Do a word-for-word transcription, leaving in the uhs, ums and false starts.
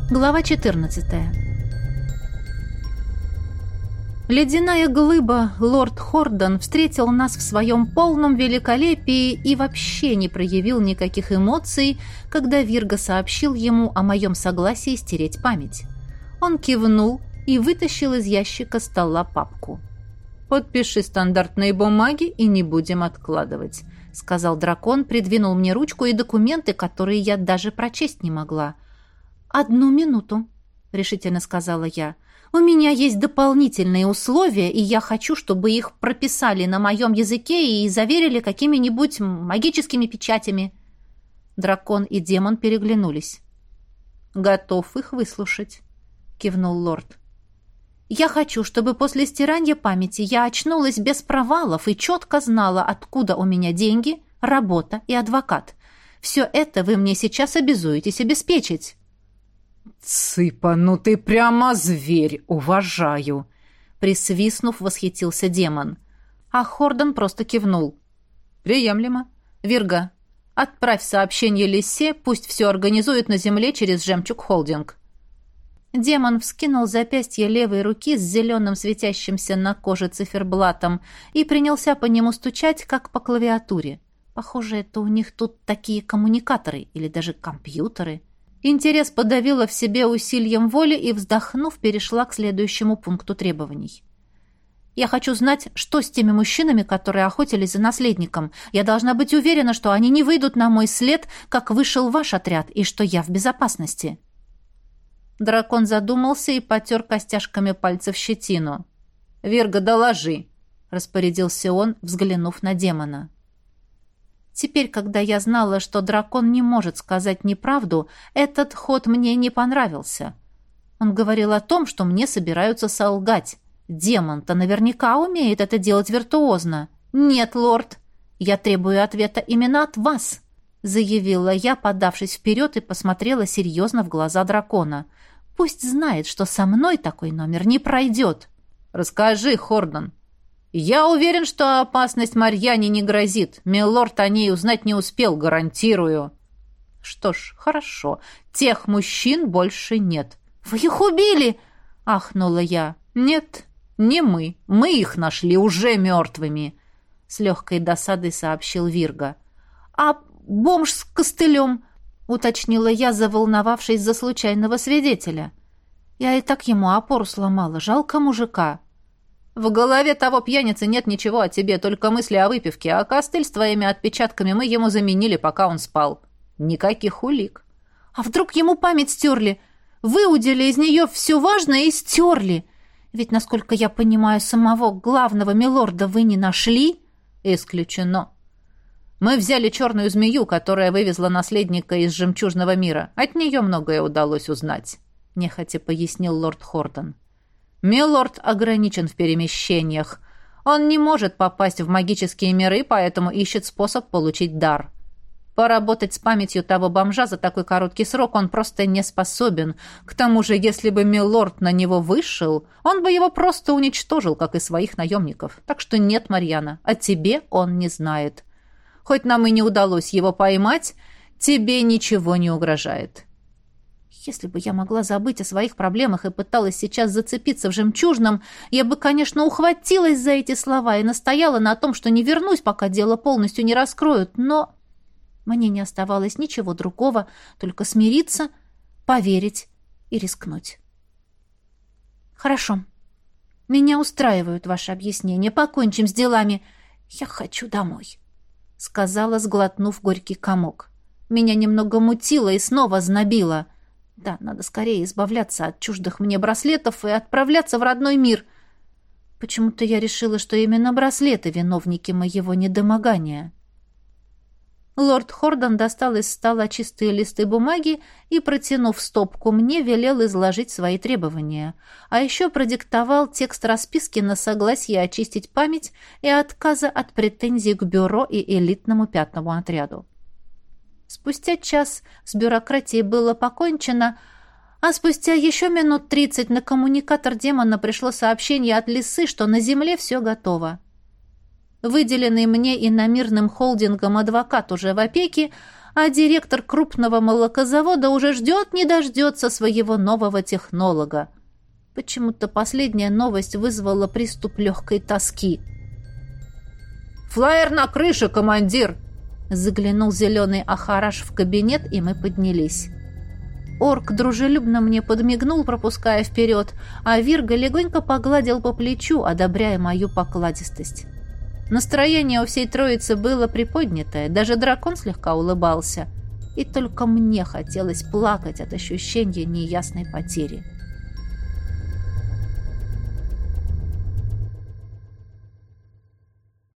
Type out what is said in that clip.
Глава четырнадцатая. Ледяная глыба лорд Хордон встретил нас в своем полном великолепии и вообще не проявил никаких эмоций, когда Вирго сообщил ему о моем согласии стереть память. Он кивнул и вытащил из ящика стола папку. «Подпиши стандартные бумаги и не будем откладывать», — сказал дракон, придвинул мне ручку и документы, которые я даже прочесть не могла. «Одну минуту», — решительно сказала я. «У меня есть дополнительные условия, и я хочу, чтобы их прописали на моем языке и заверили какими-нибудь магическими печатями». Дракон и демон переглянулись. «Готов их выслушать», — кивнул лорд. «Я хочу, чтобы после стирания памяти я очнулась без провалов и четко знала, откуда у меня деньги, работа и адвокат. Все это вы мне сейчас обязуетесь обеспечить». «Цыпа, ну ты прямо зверь, уважаю!» Присвистнув, восхитился демон. А Хордон просто кивнул. «Приемлемо. Вирго, отправь сообщение Лиссе, пусть все организует на земле через Жемчуг Холдинг». Демон вскинул запястье левой руки с зеленым светящимся на коже циферблатом и принялся по нему стучать, как по клавиатуре. Похоже, это у них тут такие коммуникаторы или даже компьютеры. Интерес подавила в себе усилием воли и, вздохнув, перешла к следующему пункту требований. «Я хочу знать, что с теми мужчинами, которые охотились за наследником. Я должна быть уверена, что они не выйдут на мой след, как вышел ваш отряд, и что я в безопасности». Дракон задумался и потер костяшками пальцев щетину. «Вирго, доложи», — распорядился он, взглянув на демона. Теперь, когда я знала, что дракон не может сказать неправду, этот ход мне не понравился. Он говорил о том, что мне собираются солгать. Демон-то наверняка умеет это делать виртуозно. «Нет, лорд, я требую ответа именно от вас», — заявила я, подавшись вперед и посмотрела серьезно в глаза дракона. «Пусть знает, что со мной такой номер не пройдет». «Расскажи, Хордон». «Я уверен, что опасность Марьяне не грозит. Милорд о ней узнать не успел, гарантирую». «Что ж, хорошо. Тех мужчин больше нет». «Вы их убили!» — ахнула я. «Нет, не мы. Мы их нашли уже мертвыми», — с легкой досадой сообщил Вирго. «А бомж с костылем?» — уточнила я, заволновавшись за случайного свидетеля. Я и так ему опору сломала. Жалко мужика. «В голове того пьяницы нет ничего о тебе, только мысли о выпивке, а костыль с твоими отпечатками мы ему заменили, пока он спал. Никаких улик». «А вдруг ему память стерли? Выудили из нее все важное и стерли? Ведь, насколько я понимаю, самого главного милорда вы не нашли?» «Исключено. Мы взяли черную змею, которая вывезла наследника из жемчужного мира. От нее многое удалось узнать», — нехотя пояснил лорд Хордон. «Милорд ограничен в перемещениях. Он не может попасть в магические миры, поэтому ищет способ получить дар. Поработать с памятью того бомжа за такой короткий срок он просто не способен. К тому же, если бы милорд на него вышел, он бы его просто уничтожил, как и своих наемников. Так что нет, Марьяна, о тебе он не знает. Хоть нам и не удалось его поймать, тебе ничего не угрожает». Если бы я могла забыть о своих проблемах и пыталась сейчас зацепиться в жемчужном, я бы, конечно, ухватилась за эти слова и настояла на том, что не вернусь, пока дело полностью не раскроют, но мне не оставалось ничего другого, только смириться, поверить и рискнуть. «Хорошо. Меня устраивают ваши объяснения. Покончим с делами. Я хочу домой», — сказала, сглотнув горький комок. Меня немного мутило и снова знобило. Да, надо скорее избавляться от чуждых мне браслетов и отправляться в родной мир. Почему-то я решила, что именно браслеты — виновники моего недомогания. Лорд Хордон достал из стола чистые листы бумаги и, протянув стопку мне, велел изложить свои требования. А еще продиктовал текст расписки на согласие очистить память и отказа от претензий к бюро и элитному пятному отряду. Спустя час с бюрократией было покончено, а спустя еще минут тридцать на коммуникатор демона пришло сообщение от Лисы, что на земле все готово. Выделенный мне иномирным холдингом адвокат уже в опеке, а директор крупного молокозавода уже ждет не дождется своего нового технолога. Почему-то последняя новость вызвала приступ легкой тоски. «Флаер на крыше, командир!» Заглянул зеленый Ахараш в кабинет, и мы поднялись. Орк дружелюбно мне подмигнул, пропуская вперед, а Вирга легонько погладил по плечу, одобряя мою покладистость. Настроение у всей троицы было приподнятое, даже дракон слегка улыбался. И только мне хотелось плакать от ощущения неясной потери.